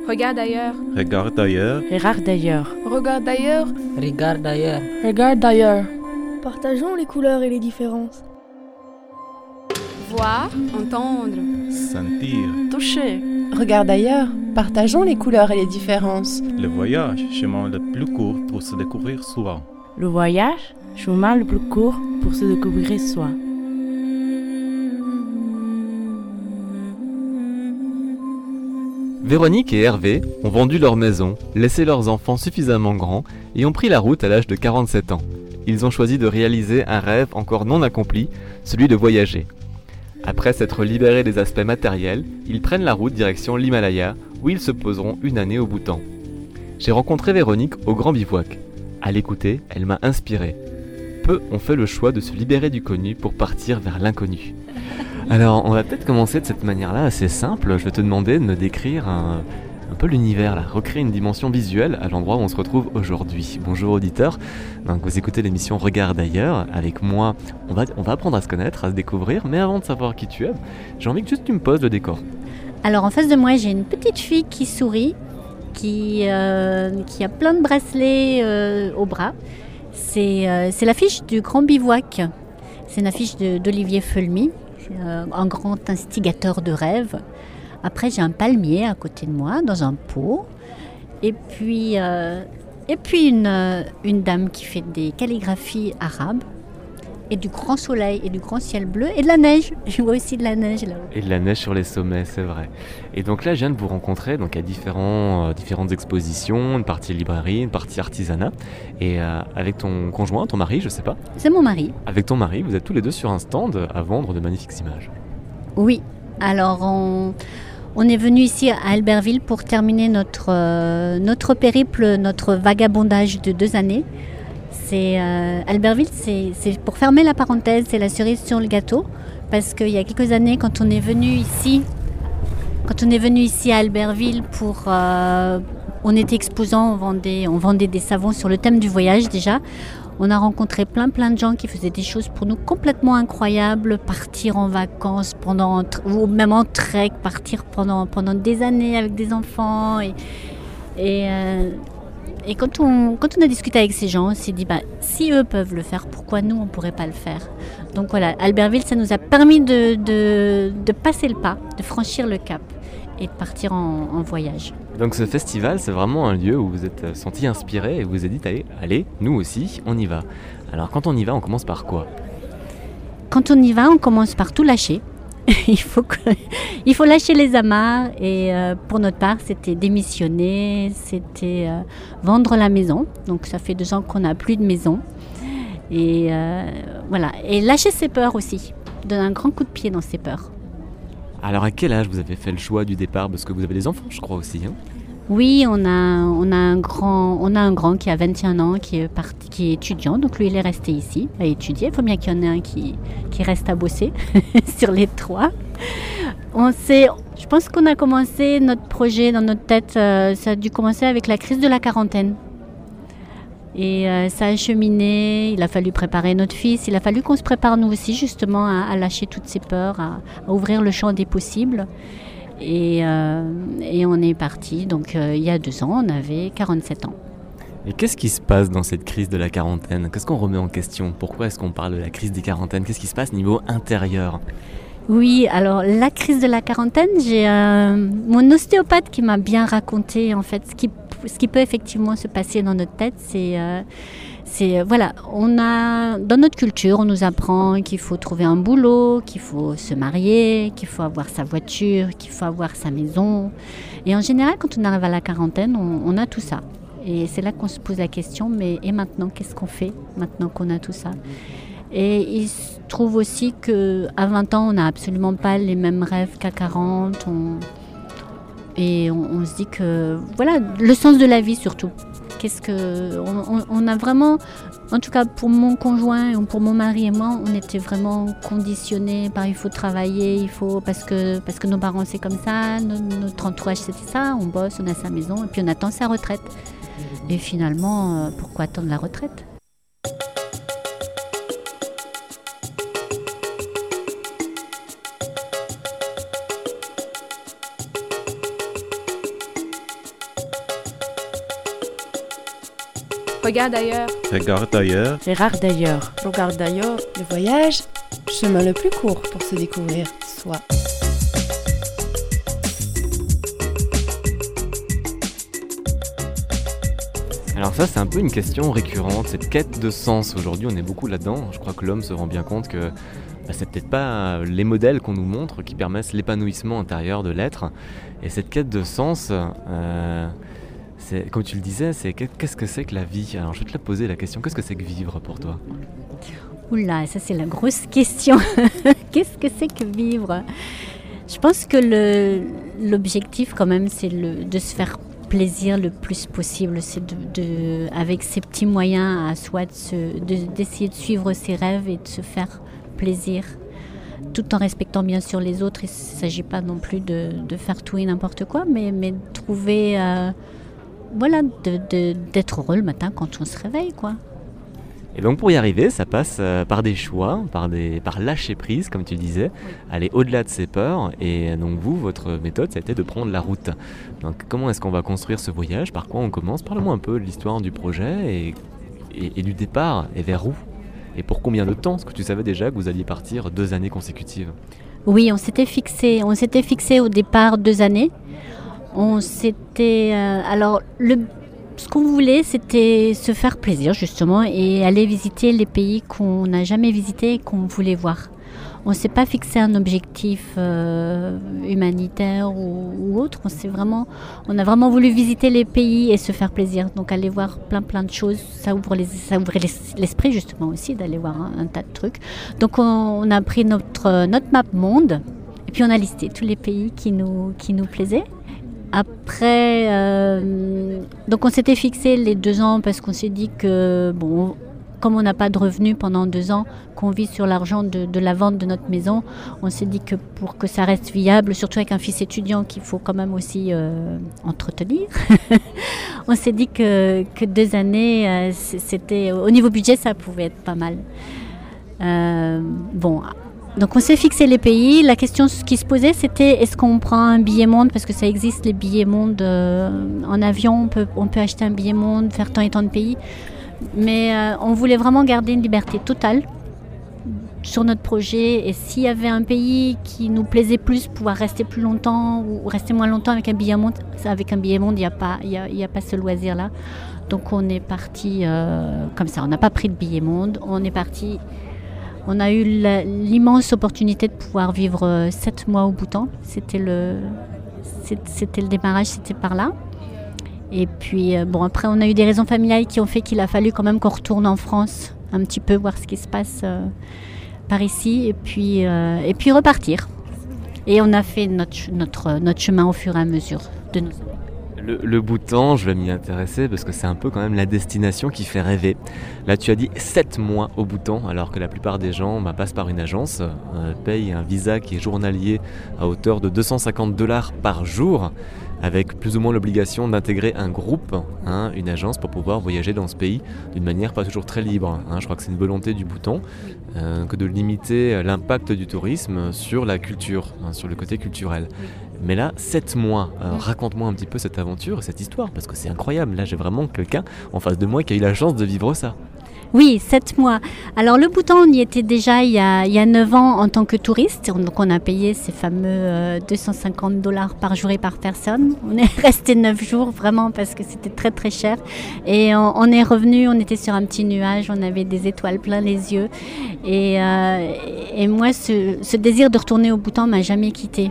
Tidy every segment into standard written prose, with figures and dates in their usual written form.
Regarde ailleurs. Regarde ailleurs. Regarde ailleurs. Regarde ailleurs. Regarde ailleurs. Regarde ailleurs. Partageons les couleurs et les différences. Voir, entendre. Sentir. Toucher. Regarde ailleurs. Partageons les couleurs et les différences. Le voyage, chemin le plus court pour se découvrir soi. Le voyage, chemin le plus court pour se découvrir soi. Véronique et Hervé ont vendu leur maison, laissé leurs enfants suffisamment grands et ont pris la route à l'âge de 47 ans. Ils ont choisi de réaliser un rêve encore non accompli, celui de voyager. Après s'être libérés des aspects matériels, ils prennent la route direction l'Himalaya, où ils se poseront une année au Bhoutan. J'ai rencontré Véronique au Grand Bivouac. À l'écouter, elle m'a inspiré. Peu ont fait le choix de se libérer du connu pour partir vers l'inconnu. Alors, on va peut-être commencer de cette manière-là, assez simple. Je vais te demander de me décrire un peu l'univers, là, recréer une dimension visuelle à l'endroit où on se retrouve aujourd'hui. Bonjour auditeurs, donc vous écoutez l'émission Regarde ailleurs. Avec moi, on va apprendre à se connaître, à se découvrir, mais avant de savoir qui tu es, j'ai envie que juste tu me poses le décor. Alors en face de moi, j'ai une petite fille qui sourit, qui a plein de bracelets au bras. C'est l'affiche du Grand Bivouac. C'est une affiche d'Olivier Feulmy, un grand instigateur de rêves. Après, j'ai un palmier à côté de moi, dans un pot. Et puis une dame qui fait des calligraphies arabes. Et du grand soleil et du grand ciel bleu. Et de la neige. Je vois aussi de la neige là-haut. Et de la neige sur les sommets, c'est vrai. Et donc là, je viens de vous rencontrer donc, à différentes expositions, une partie librairie, une partie artisanat. Et avec ton conjoint, ton mari, je sais pas. C'est mon mari. Avec ton mari, vous êtes tous les deux sur un stand à vendre de magnifiques images. Oui. Alors, on est venu ici à Albertville pour terminer notre périple, notre vagabondage de 2 années. Albertville, c'est pour fermer la parenthèse, c'est la cerise sur le gâteau. Parce qu'il y a quelques années, quand on est venu ici à Albertville on était exposant, on vendait des savons sur le thème du voyage déjà. On a rencontré plein de gens qui faisaient des choses pour nous complètement incroyables, partir en vacances ou même en trek, partir pendant des années avec des enfants. Et quand on a discuté avec ces gens, on s'est dit, si eux peuvent le faire, pourquoi nous, on ne pourrait pas le faire ? Donc voilà, Albertville, ça nous a permis de passer le pas, de franchir le cap et de partir en voyage. Donc ce festival, c'est vraiment un lieu où vous êtes senti inspiré et vous vous êtes dit, allez, nous aussi, on y va. Alors quand on y va, on commence par quoi ? Quand on y va, on commence par tout lâcher. Il faut lâcher les amarres et pour notre part, c'était démissionner, c'était vendre la maison. Donc ça fait 2 ans qu'on n'a plus de maison. Et voilà. Et lâcher ses peurs aussi. Donner un grand coup de pied dans ses peurs. Alors à quel âge vous avez fait le choix du départ ? Parce que vous avez des enfants, je crois aussi. Hein ? Oui, on a un grand qui a 21 ans, qui est étudiant. Donc lui, il est resté ici à étudier. Il faut bien qu'il y en ait un qui reste à bosser sur les 3. Je pense qu'on a commencé notre projet dans notre tête. Ça a dû commencer avec la crise de la quarantaine. Et ça a cheminé. Il a fallu préparer notre fils. Il a fallu qu'on se prépare nous aussi justement à lâcher toutes ces peurs, à ouvrir le champ des possibles. Et on est parti, donc il y a 2 ans, on avait 47 ans. Et qu'est-ce qui se passe dans cette crise de la quarantaine ? Qu'est-ce qu'on remet en question ? Pourquoi est-ce qu'on parle de la crise des quarantaines ? Qu'est-ce qui se passe niveau intérieur ? Oui, alors la crise de la quarantaine, j'ai mon ostéopathe qui m'a bien raconté en fait ce qui peut effectivement se passer dans notre tête, voilà, dans notre culture, on nous apprend qu'il faut trouver un boulot, qu'il faut se marier, qu'il faut avoir sa voiture, qu'il faut avoir sa maison. Et en général, quand on arrive à la quarantaine, on a tout ça. Et c'est là qu'on se pose la question, mais et maintenant, qu'est-ce qu'on fait maintenant qu'on a tout ça ? Et il se trouve aussi qu'à 20 ans, on n'a absolument pas les mêmes rêves qu'à 40. Et on se dit que, voilà, le sens de la vie surtout. On a vraiment, en tout cas pour mon conjoint ou pour mon mari et moi, on était vraiment conditionnés par il faut travailler, parce que nos parents c'est comme ça, notre entourage c'était ça, on bosse, on a sa maison et puis on attend sa retraite. Et finalement, pourquoi attendre la retraite ? Regarde ailleurs. Regarde ailleurs. Regarde d'ailleurs. Regarde d'ailleurs. Le voyage, chemin le plus court pour se découvrir soi. Alors ça, c'est un peu une question récurrente, cette quête de sens. Aujourd'hui, on est beaucoup là-dedans. Je crois que l'homme se rend bien compte que c'est peut-être pas les modèles qu'on nous montre qui permettent l'épanouissement intérieur de l'être. Et cette quête de sens, c'est, comme tu le disais, qu'est-ce que c'est que la vie? Alors je vais te la poser la question, qu'est-ce que c'est que vivre pour toi? Oula, ça c'est la grosse question. Qu'est-ce que c'est que vivre? Je pense que l'objectif quand même, c'est de se faire plaisir le plus possible. C'est avec ses petits moyens à soi, d'essayer de suivre ses rêves et de se faire plaisir, tout en respectant bien sûr les autres. Il ne s'agit pas non plus de faire tout et n'importe quoi, mais de trouver, d'être heureux le matin quand on se réveille, quoi. Et donc pour y arriver, ça passe par des choix, par lâcher prise, comme tu disais, aller au-delà de ses peurs. Et donc vous, votre méthode, ça a été de prendre la route. Donc comment est-ce qu'on va construire ce voyage? Par quoi on commence? Parle-moi un peu de l'histoire du projet et du départ, et vers où? Et pour combien de temps? Est-ce que tu savais déjà que vous alliez partir 2 années consécutives? Oui, on s'était fixé au départ 2 années. Ce qu'on voulait, c'était se faire plaisir justement et aller visiter les pays qu'on n'a jamais visités et qu'on voulait voir. On ne s'est pas fixé un objectif humanitaire ou autre. On a vraiment voulu visiter les pays et se faire plaisir. Donc aller voir plein de choses, ça ouvre l'esprit justement aussi d'aller voir un tas de trucs. Donc on a pris notre map monde et puis on a listé tous les pays qui nous plaisaient. Après, donc on s'était fixé les 2 ans parce qu'on s'est dit que, comme on n'a pas de revenus pendant 2 ans, qu'on vit sur l'argent de la vente de notre maison, on s'est dit que pour que ça reste viable, surtout avec un fils étudiant qu'il faut quand même aussi entretenir, on s'est dit que 2 années, c'était, au niveau budget, ça pouvait être pas mal. Donc on s'est fixé les pays. La question qui se posait, c'était est-ce qu'on prend un billet monde, parce que ça existe les billets monde en avion, on peut acheter un billet monde, faire tant et tant de pays. Mais on voulait vraiment garder une liberté totale sur notre projet. Et s'il y avait un pays qui nous plaisait plus, pouvoir rester plus longtemps ou rester moins longtemps avec un billet monde, il n'y a pas ce loisir-là. Donc on est parti comme ça. On n'a pas pris de billet monde. On est parti. On a eu l'immense opportunité de pouvoir vivre 7 mois au Bhoutan. C'était le démarrage, c'était par là. Et puis, après, on a eu des raisons familiales qui ont fait qu'il a fallu quand même qu'on retourne en France un petit peu, voir ce qui se passe par ici, et puis repartir. Et on a fait notre chemin au fur et à mesure de nos années. Le Bhoutan, je vais m'y intéresser parce que c'est un peu quand même la destination qui fait rêver. Là, tu as dit 7 mois au Bhoutan, alors que la plupart des gens passent par une agence, payent un visa qui est journalier à hauteur de $250 par jour, avec plus ou moins l'obligation d'intégrer un groupe, une agence, pour pouvoir voyager dans ce pays d'une manière pas toujours très libre. Je crois que c'est une volonté du Bhoutan que de limiter l'impact du tourisme sur la culture, sur le côté culturel. Mais là, 7 mois, raconte-moi un petit peu cette aventure et cette histoire, parce que c'est incroyable. Là, j'ai vraiment quelqu'un en face de moi qui a eu la chance de vivre ça. Oui, 7 mois. Alors le Bhoutan, on y était déjà il y a 9 ans en tant que touriste. Donc on a payé ces fameux $250 par jour et par personne. On est resté 9 jours vraiment parce que c'était très très cher. Et on est revenu, on était sur un petit nuage, on avait des étoiles plein les yeux. Et moi, ce désir de retourner au Bhoutan m'a jamais quitté.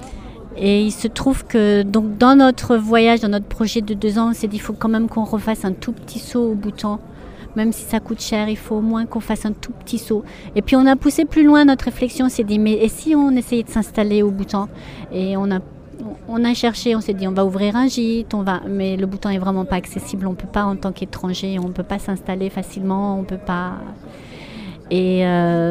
Et il se trouve que donc, dans notre voyage, dans notre projet de 2 ans, on s'est dit qu'il faut quand même qu'on refasse un tout petit saut au Bhoutan. Même si ça coûte cher, il faut au moins qu'on fasse un tout petit saut. Et puis on a poussé plus loin notre réflexion, on s'est dit mais et si on essayait de s'installer au Bhoutan? Et on a cherché, on s'est dit on va ouvrir un gîte, mais le Bhoutan est vraiment pas accessible, on peut pas en tant qu'étranger, on peut pas s'installer facilement, on peut pas. Et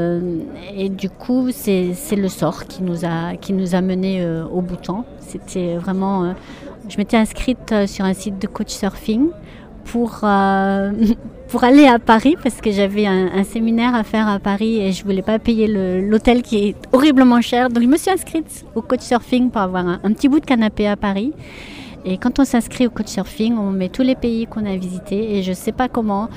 du coup c'est le sort qui nous a menés au Bhoutan. C'était vraiment, je m'étais inscrite sur un site de couchsurfing pour aller à Paris parce que j'avais un séminaire à faire à Paris et je voulais pas payer l'hôtel qui est horriblement cher. Donc je me suis inscrite au couchsurfing pour avoir un petit bout de canapé à Paris. Et quand on s'inscrit au Couchsurfing, on met tous les pays qu'on a visités et je ne sais pas comment.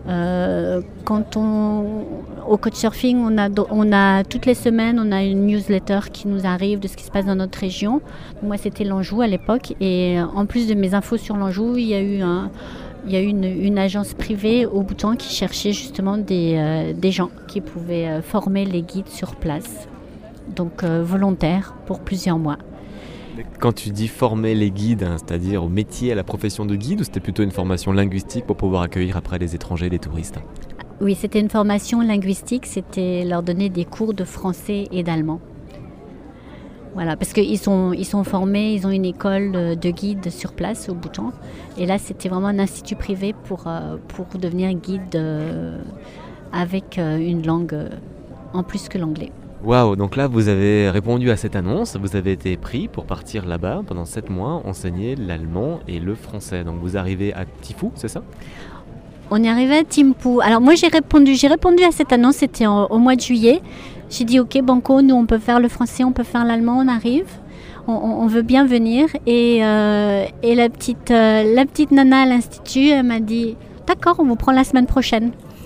Au Couchsurfing, on a toutes les semaines, on a une newsletter qui nous arrive de ce qui se passe dans notre région. Moi, c'était l'Anjou à l'époque et en plus de mes infos sur l'Anjou, il y a eu une agence privée au Bhoutan qui cherchait justement des gens qui pouvaient former les guides sur place, donc volontaires pour plusieurs mois. Quand tu dis former les guides, c'est-à-dire au métier, à la profession de guide, ou c'était plutôt une formation linguistique pour pouvoir accueillir après les étrangers, les touristes? Oui, c'était une formation linguistique, c'était leur donner des cours de français et d'allemand. Voilà, parce qu'ils sont formés, ils ont une école de guide sur place au Bhoutan. Et là, c'était vraiment un institut privé pour devenir guide avec une langue en plus que l'anglais. Waouh, donc là vous avez répondu à cette annonce, vous avez été pris pour partir là-bas pendant 7 mois, enseigner l'allemand et le français. Donc vous arrivez à Thimphu, c'est ça? On est arrivé à Thimphu. Alors moi j'ai répondu à cette annonce, c'était au mois de juillet. J'ai dit ok Banco, nous on peut faire le français, on peut faire l'allemand, on arrive. On veut bien venir. Et la petite nana à l'institut, elle m'a dit d'accord, on vous prend la semaine prochaine.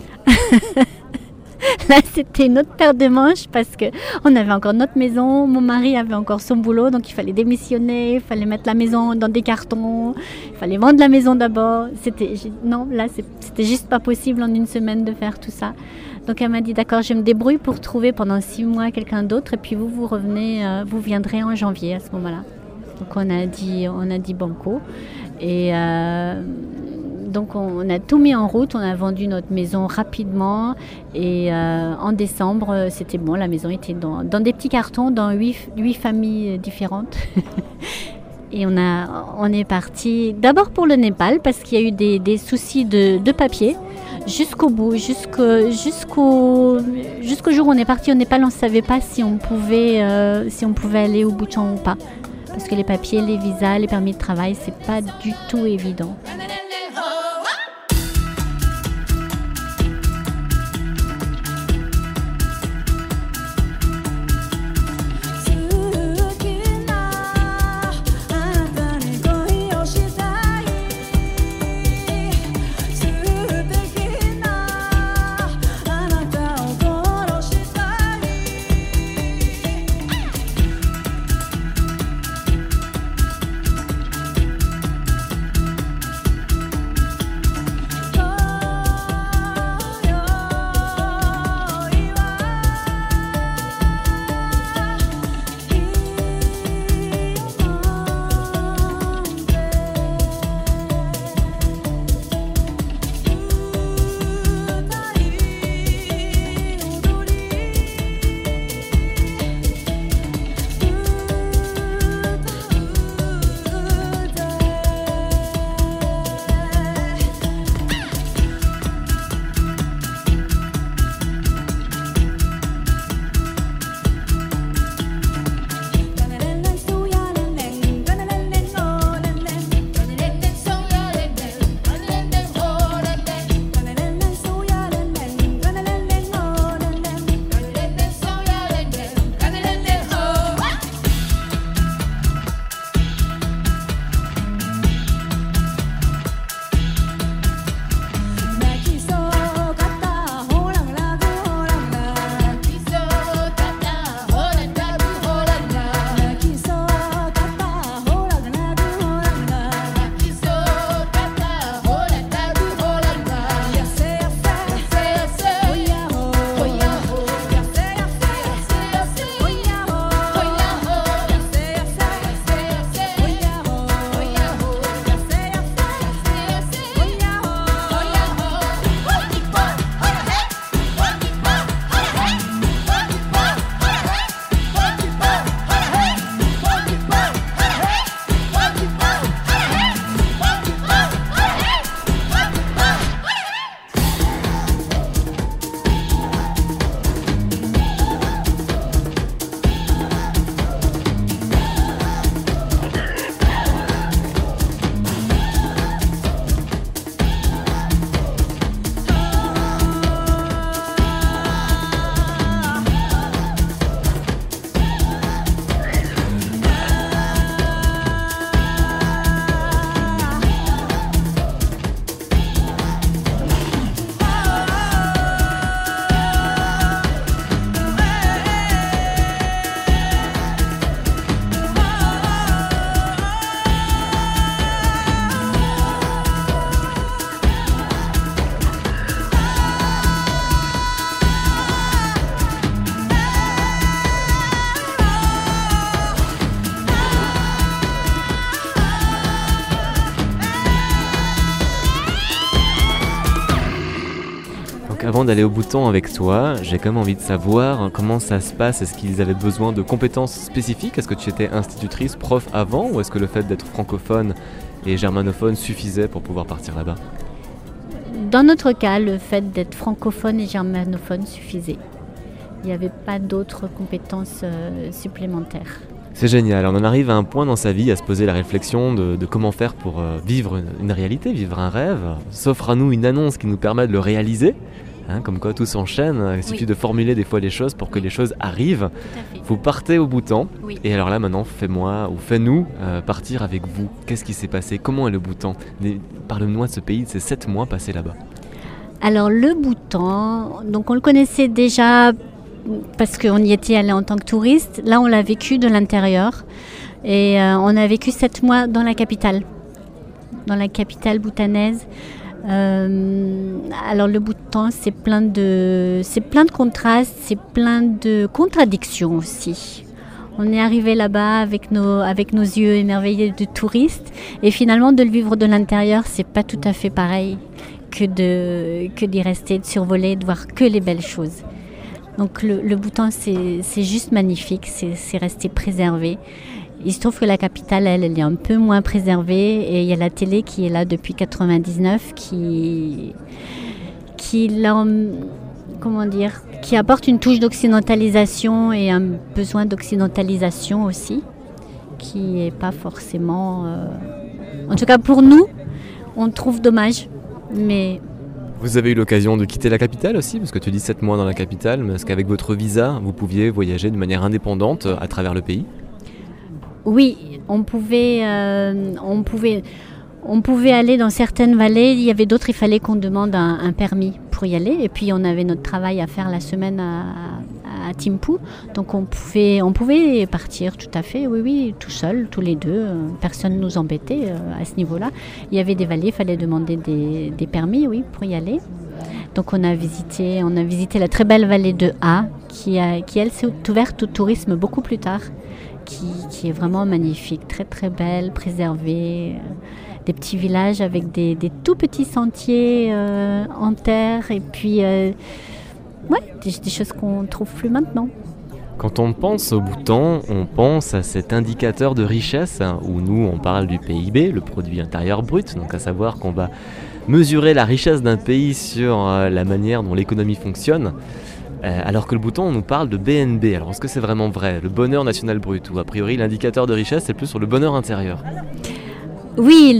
Là, c'était une autre paire de manches parce qu'on avait encore notre maison, mon mari avait encore son boulot, donc il fallait démissionner, il fallait mettre la maison dans des cartons, il fallait vendre la maison d'abord. C'était juste pas possible en une semaine de faire tout ça. Donc elle m'a dit d'accord, je me débrouille pour trouver pendant 6 mois quelqu'un d'autre et puis vous revenez, vous viendrez en janvier à ce moment-là. Donc on a dit banco et donc on a tout mis en route, on a vendu notre maison rapidement et en décembre, c'était bon, la maison était dans des petits cartons, dans 8 familles différentes. Et on est parti d'abord pour le Népal parce qu'il y a eu des soucis de papier jusqu'au bout, jusqu'au jour où on est parti au Népal, on ne savait pas si on pouvait aller au Bhoutan ou pas. Parce que les papiers, les visas, les permis de travail, c'est pas du tout évident. avant d'aller au Bhoutan avec toi, j'ai quand même envie de savoir comment ça se passe. Est-ce qu'ils avaient besoin de compétences spécifiques? Est-ce que tu étais institutrice, prof avant? Ou est-ce que le fait d'être francophone et germanophone suffisait pour pouvoir partir là-bas? Dans notre cas, le fait d'être francophone et germanophone suffisait. Il n'y avait pas d'autres compétences supplémentaires. C'est génial, on en arrive à un point dans sa vie à se poser la réflexion de comment faire pour vivre une réalité, vivre un rêve. S'offre à nous une annonce qui nous permet de le réaliser, comme quoi tout s'enchaîne, il suffit de formuler des fois les choses pour que les choses arrivent. Vous partez au Bhoutan, et alors là maintenant fais-nous partir avec vous. Qu'est-ce qui s'est passé? Comment est le Bhoutan? Parle-moi de ce pays, de ces 7 mois passés là-bas. Alors le Bhoutan, donc on le connaissait déjà parce qu'on y était allé en tant que touriste. Là, on l'a vécu de l'intérieur. Et on a vécu 7 mois dans la capitale bhoutanaise. Alors le Bhoutan, c'est plein de contrastes, c'est plein de contradictions aussi. On est arrivé là-bas avec nos yeux émerveillés de touristes. Et finalement, de le vivre de l'intérieur, c'est pas tout à fait pareil que d'y rester, de survoler, de voir que les belles choses. Donc le Bhoutan, c'est juste magnifique, c'est resté préservé. Il se trouve que la capitale, elle est un peu moins préservée et il y a la télé qui est là depuis 1999 qui apporte une touche d'occidentalisation et un besoin d'occidentalisation aussi, qui n'est pas forcément... En tout cas pour nous, on trouve dommage, mais... Vous avez eu l'occasion de quitter la capitale aussi, parce que tu dis 7 mois dans la capitale, mais est-ce qu'avec votre visa, vous pouviez voyager de manière indépendante à travers le pays? Oui, on pouvait aller dans certaines vallées, il y avait d'autres, il fallait qu'on demande un permis pour y aller, et puis on avait notre travail à faire la semaine à Thimphu, donc on pouvait partir tout à fait, oui, tout seul, tous les deux, personne ne nous embêtait à ce niveau-là. Il y avait des vallées, il fallait demander des permis, oui, pour y aller. Donc on a visité la très belle vallée de Ha, qui elle s'est ouverte au tourisme beaucoup plus tard, qui est vraiment magnifique, très très belle, préservée. Des petits villages avec des tout petits sentiers en terre et puis des choses qu'on ne trouve plus maintenant. Quand on pense au Bhoutan, on pense à cet indicateur de richesse où nous on parle du PIB, le produit intérieur brut, donc à savoir qu'on va mesurer la richesse d'un pays sur la manière dont l'économie fonctionne. Alors que le Bhoutan, on nous parle de BNB. Alors est-ce que c'est vraiment vrai, le bonheur national brut, ou a priori l'indicateur de richesse c'est plus sur le bonheur intérieur? Oui, le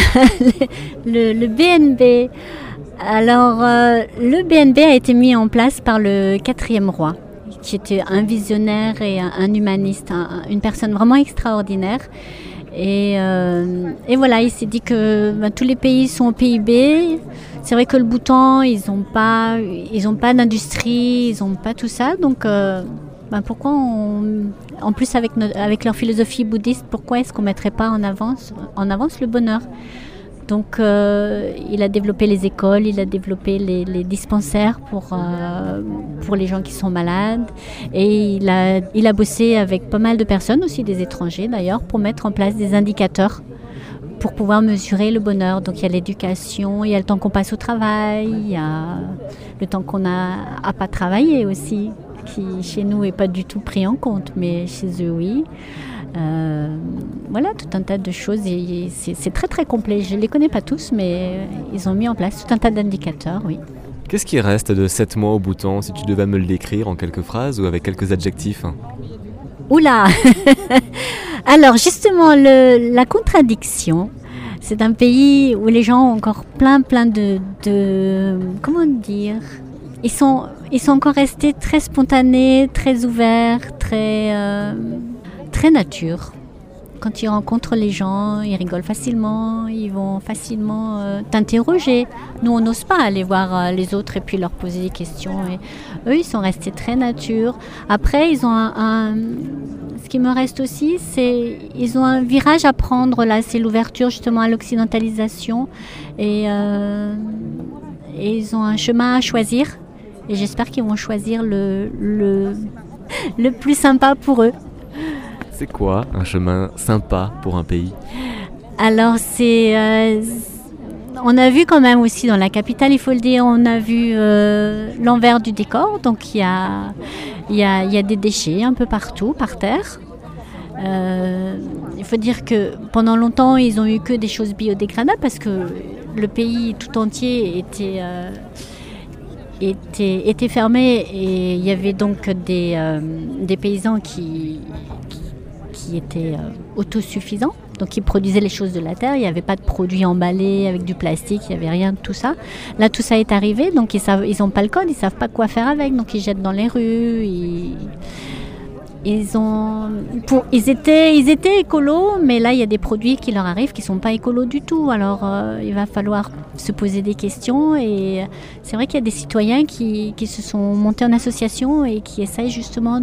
BNB. Alors, le BNB a été mis en place par le 4e roi, qui était un visionnaire et un humaniste, une personne vraiment extraordinaire. Et voilà, il s'est dit que tous les pays sont au PIB. C'est vrai que le Bhoutan, ils n'ont pas d'industrie, ils n'ont pas tout ça. Donc, pourquoi en plus avec leur philosophie bouddhiste, pourquoi est-ce qu'on ne mettrait pas en avance le bonheur? Donc il a développé les écoles, il a développé les dispensaires pour les gens qui sont malades, et il a bossé avec pas mal de personnes, aussi des étrangers d'ailleurs, pour mettre en place des indicateurs pour pouvoir mesurer le bonheur. Donc il y a l'éducation, il y a le temps qu'on passe au travail, il y a le temps qu'on a à pas travailler aussi, qui chez nous n'est pas du tout pris en compte, mais chez eux oui. Voilà, tout un tas de choses, et c'est très très complet. Je ne les connais pas tous, mais ils ont mis en place tout un tas d'indicateurs, oui. Qu'est-ce qui reste de 7 mois au Bhoutan, si tu devais me le décrire en quelques phrases ou avec quelques adjectifs? Oula. Alors justement, la contradiction, c'est un pays où les gens ont encore plein de comment dire, ils sont encore restés très spontanés, très ouverts, très nature. Quand ils rencontrent les gens, ils rigolent facilement, ils vont facilement t'interroger. Nous, on n'ose pas aller voir les autres et puis leur poser des questions. Et eux, ils sont restés très nature. Après, ils ont ce qui me reste aussi, c'est ils ont un virage à prendre là. C'est l'ouverture justement à l'occidentalisation, et ils ont un chemin à choisir. Et j'espère qu'ils vont choisir le plus sympa pour eux. C'est quoi un chemin sympa pour un pays? Alors on a vu quand même aussi dans la capitale, il faut le dire, on a vu l'envers du décor. Donc il y a des déchets un peu partout, par terre. Il faut dire que pendant longtemps, ils ont eu que des choses biodégradables parce que le pays tout entier était fermé et il y avait donc des paysans qui étaient autosuffisants. Donc ils produisaient les choses de la terre, il n'y avait pas de produits emballés avec du plastique, il n'y avait rien de tout ça. Là tout ça est arrivé, donc ils n'ont pas le code, ils ne savent pas quoi faire avec, donc ils jettent dans les rues. Ils étaient écolos, mais là il y a des produits qui leur arrivent qui ne sont pas écolos du tout. Alors il va falloir se poser des questions et c'est vrai qu'il y a des citoyens qui se sont montés en association et qui essayent justement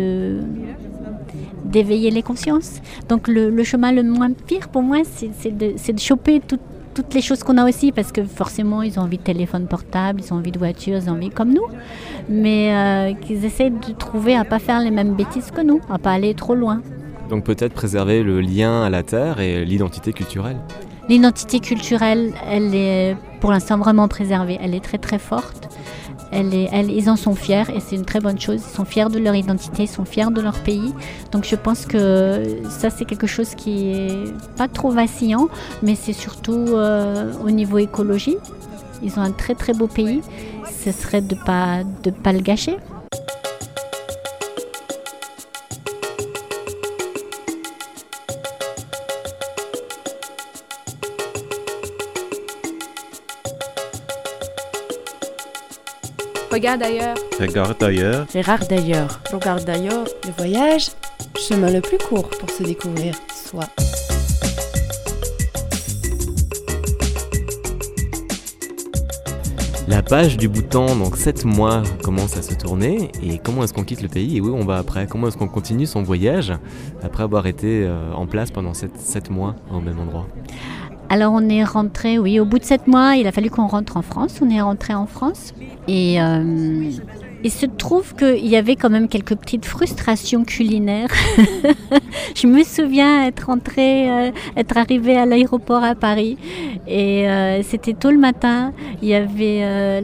d'éveiller les consciences. Donc le chemin le moins pire pour moi, c'est de choper toutes les choses qu'on a aussi, parce que forcément ils ont envie de téléphone portable, ils ont envie de voiture, ils ont envie comme nous, mais qu'ils essaient de trouver à pas faire les mêmes bêtises que nous, à pas aller trop loin. Donc peut-être préserver le lien à la terre et l'identité culturelle. L'identité culturelle, elle est pour l'instant vraiment préservée, elle est très très forte. Ils en sont fiers et c'est une très bonne chose. Ils sont fiers de leur identité, ils sont fiers de leur pays. Donc je pense que ça c'est quelque chose qui est pas trop vacillant, mais c'est surtout au niveau écologie. Ils ont un très très beau pays. Ce serait de pas le gâcher. Regarde ailleurs. Regarde ailleurs. Regarde d'ailleurs. Regarde d'ailleurs, le voyage, chemin le plus court pour se découvrir soi. La page du Bhoutan, donc 7 mois, commence à se tourner. Et comment est-ce qu'on quitte le pays et où on va après? Comment est-ce qu'on continue son voyage après avoir été en place pendant 7 mois au même endroit? Alors on est rentré, oui, au bout de 7 mois, il a fallu qu'on rentre en France. On est rentré en France et il se trouve qu'il y avait quand même quelques petites frustrations culinaires. Je me souviens être arrivée à l'aéroport à Paris et c'était tôt le matin. Il y avait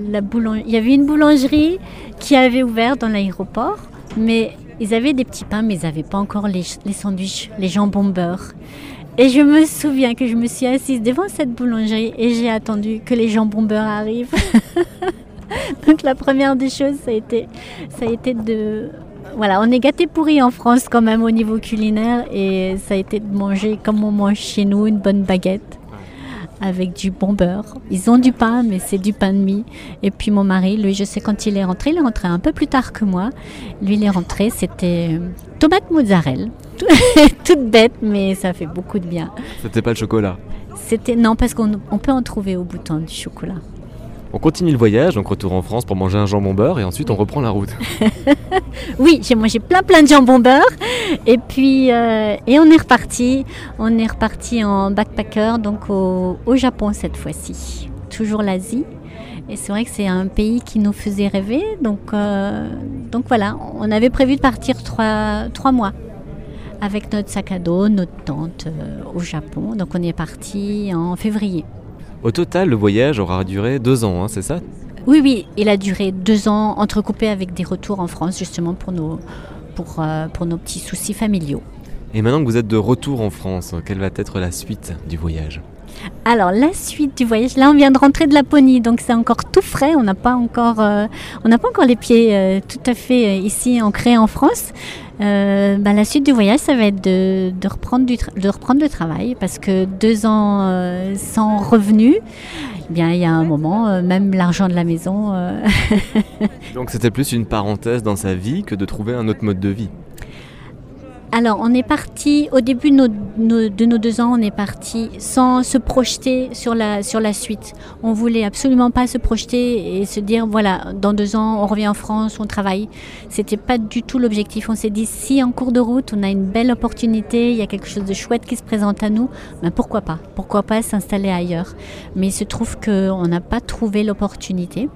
une boulangerie qui avait ouvert dans l'aéroport, mais ils avaient des petits pains, mais ils n'avaient pas encore les sandwichs, les jambons beurre. Et je me souviens que je me suis assise devant cette boulangerie et j'ai attendu que les jambons beurre arrivent. Donc la première des choses, ça a été de... Voilà, on est gâtés pourris en France quand même au niveau culinaire et ça a été de manger comme on mange chez nous, une bonne baguette avec du bon beurre. Ils ont du pain, mais c'est du pain de mie. Et puis mon mari, lui, je sais quand il est rentré un peu plus tard que moi. Lui, il est rentré, c'était tomate mozzarella. Toute bête, mais ça fait beaucoup de bien. C'était pas le chocolat? Non, parce qu'on peut en trouver au Bhoutan du chocolat. On continue le voyage, donc retour en France pour manger un jambon beurre et ensuite on reprend la route. Oui, j'ai mangé plein de jambon beurre et puis et on est reparti en backpacker, donc au Japon cette fois-ci. Toujours l'Asie. Et c'est vrai que c'est un pays qui nous faisait rêver, donc voilà, on avait prévu de partir 3 mois. Avec notre sac à dos, notre tente au Japon. Donc on est parti en février. Au total, le voyage aura duré 2 ans, hein, c'est ça? Oui, il a duré 2 ans, entrecoupés avec des retours en France, justement pour nos petits soucis familiaux. Et maintenant que vous êtes de retour en France, quelle va être la suite du voyage? Alors la suite du voyage, là on vient de rentrer de Laponie, donc c'est encore tout frais, on n'a pas encore les pieds tout à fait ici ancrés en France. La suite du voyage, ça va être de reprendre le travail, parce que 2 ans sans revenus, eh bien il y a un moment, même l'argent de la maison. Donc c'était plus une parenthèse dans sa vie que de trouver un autre mode de vie. Alors, on est parti, au début de nos 2 ans, on est parti sans se projeter sur la suite. On voulait absolument pas se projeter et se dire, voilà, dans 2 ans, on revient en France, on travaille. C'était pas du tout l'objectif. On s'est dit, si en cours de route, on a une belle opportunité, il y a quelque chose de chouette qui se présente à nous, ben pourquoi pas? Pourquoi pas s'installer ailleurs? Mais il se trouve qu'on n'a pas trouvé l'opportunité.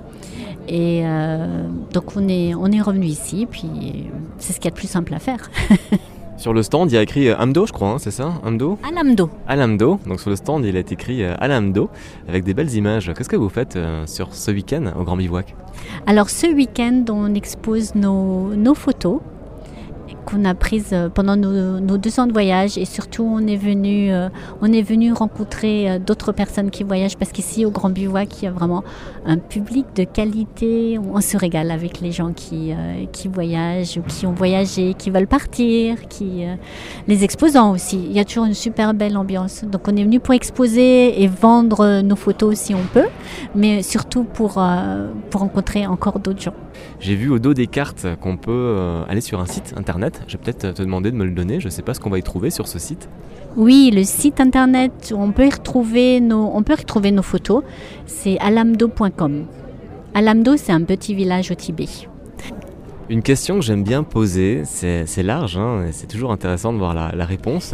Et donc on est revenu ici, puis c'est ce qu'il y a de plus simple à faire. Sur le stand, il y a écrit Amdo, je crois, hein, c'est ça, Amdo? Alamdo. Alamdo. Donc sur le stand, il a été écrit Alamdo avec des belles images. Qu'est-ce que vous faites sur ce week-end au Grand Bivouac? Alors ce week-end, on expose nos photos qu'on a prises pendant nos 2 ans de voyage, et surtout on est venu rencontrer d'autres personnes qui voyagent, parce qu'ici au Grand Bivouac, il y a vraiment un public de qualité. On se régale avec les gens qui voyagent ou qui ont voyagé, qui veulent partir, les exposants aussi. Il y a toujours une super belle ambiance. Donc on est venu pour exposer et vendre nos photos si on peut, mais surtout pour rencontrer encore d'autres gens. J'ai vu au dos des cartes qu'on peut aller sur un site internet. Je vais peut-être te demander de me le donner. Je ne sais pas ce qu'on va y trouver sur ce site. Oui, le site internet où on peut y retrouver nos photos, c'est alamdo.com. Alamdo, c'est un petit village au Tibet. Une question que j'aime bien poser, c'est large, hein, et c'est toujours intéressant de voir la réponse.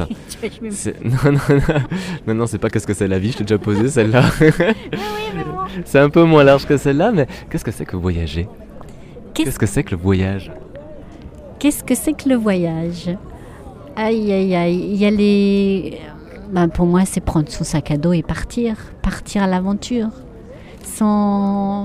Non, c'est pas qu'est-ce que c'est la vie, je t'ai déjà posé celle-là. C'est un peu moins large que celle-là, mais qu'est-ce que c'est que voyager? Qu'est-ce que c'est que le voyage? Qu'est-ce que c'est que le voyage? Aïe, aïe, aïe. Il y a les... pour moi, c'est prendre son sac à dos et partir à l'aventure, sans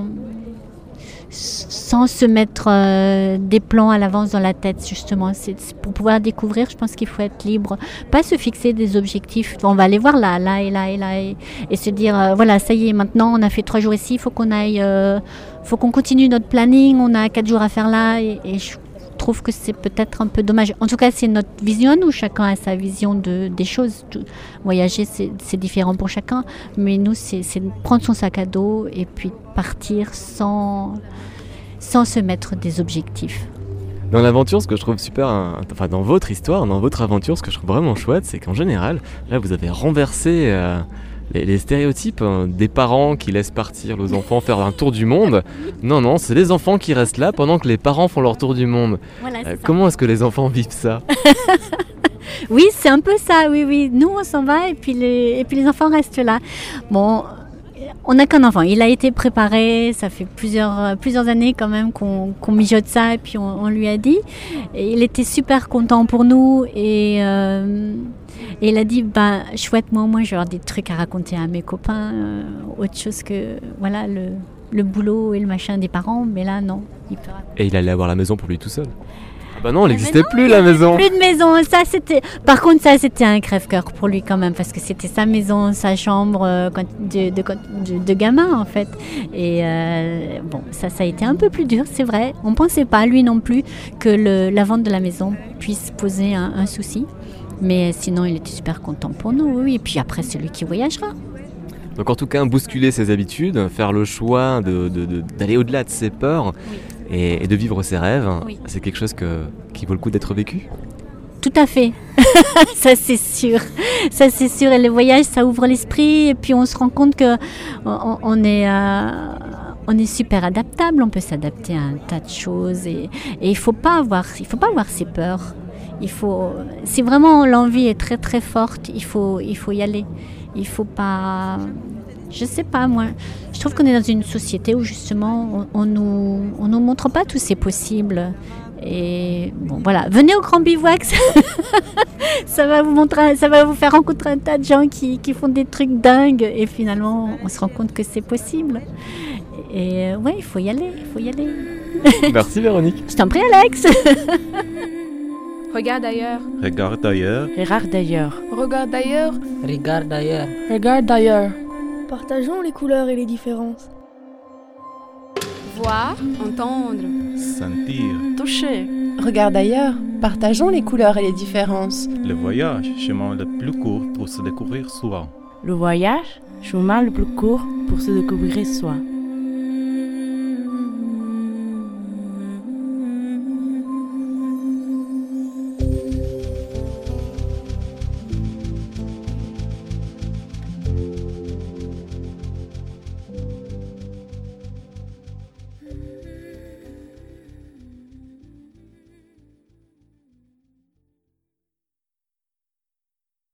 se mettre des plans à l'avance dans la tête, justement. Pour pouvoir découvrir, je pense qu'il faut être libre, pas se fixer des objectifs. On va aller voir là et là et là, et se dire voilà, ça y est, maintenant on a fait 3 jours ici, il faut qu'on continue notre planning, on a 4 jours à faire là, et je trouve que c'est peut-être un peu dommage. En tout cas, c'est notre vision, où chacun a sa vision des choses. Voyager, c'est différent pour chacun, mais nous, c'est prendre son sac à dos et puis partir sans se mettre des objectifs. Dans l'aventure, ce que je trouve super, dans votre histoire, dans votre aventure, ce que je trouve vraiment chouette, c'est qu'en général, là, vous avez renversé les stéréotypes des parents qui laissent partir leurs enfants faire un tour du monde. Non, c'est les enfants qui restent là pendant que les parents font leur tour du monde. Voilà, comment est-ce que les enfants vivent ça? Oui, c'est un peu ça, oui. Nous, on s'en va et puis les enfants restent là. Bon, on n'a qu'un enfant. Il a été préparé, ça fait plusieurs années quand même qu'on mijote ça, et puis on lui a dit. Et il était super content pour nous, et il a dit, chouette, moi au moins je vais avoir des trucs à raconter à mes copains, autre chose que voilà le boulot et le machin des parents, mais là non. Et il allait avoir la maison pour lui tout seul? Non, elle n'existait plus, la maison. Plus de maison, Par contre, ça c'était un crève-cœur pour lui quand même, parce que c'était sa maison, sa chambre de gamin en fait. Et ça a été un peu plus dur, c'est vrai. On pensait pas, lui non plus, que la vente de la maison puisse poser un souci. Mais sinon, il était super content pour nous, oui. Et puis après, c'est lui qui voyagera. Donc en tout cas, bousculer ses habitudes, faire le choix d'aller au-delà de ses peurs, oui, et de vivre ses rêves, oui, c'est quelque chose qui vaut le coup d'être vécu? Tout à fait. Ça c'est sûr. Et le voyage, ça ouvre l'esprit, et puis on se rend compte que on est super adaptable, on peut s'adapter à un tas de choses, et il faut pas avoir ses peurs. Si vraiment l'envie est très très forte, il faut y aller. Il faut pas... Je sais pas, moi, je trouve qu'on est dans une société où justement on nous montre pas tous ces possibles. Et bon, voilà, venez au Grand Bivouac, ça va vous faire rencontrer un tas de gens qui font des trucs dingues, et finalement on se rend compte que c'est possible. Et ouais, il faut y aller. Merci Véronique. Je t'en prie Alex. Regarde ailleurs. Regarde ailleurs. Regarde d'ailleurs. Regarde ailleurs. Regarde ailleurs. Regarde d'ailleurs. Partageons les couleurs et les différences. Voir, entendre. Sentir. Toucher. Regarde ailleurs. Partageons les couleurs et les différences. Le voyage, chemin le plus court pour se découvrir soi. Le voyage, chemin le plus court pour se découvrir soi.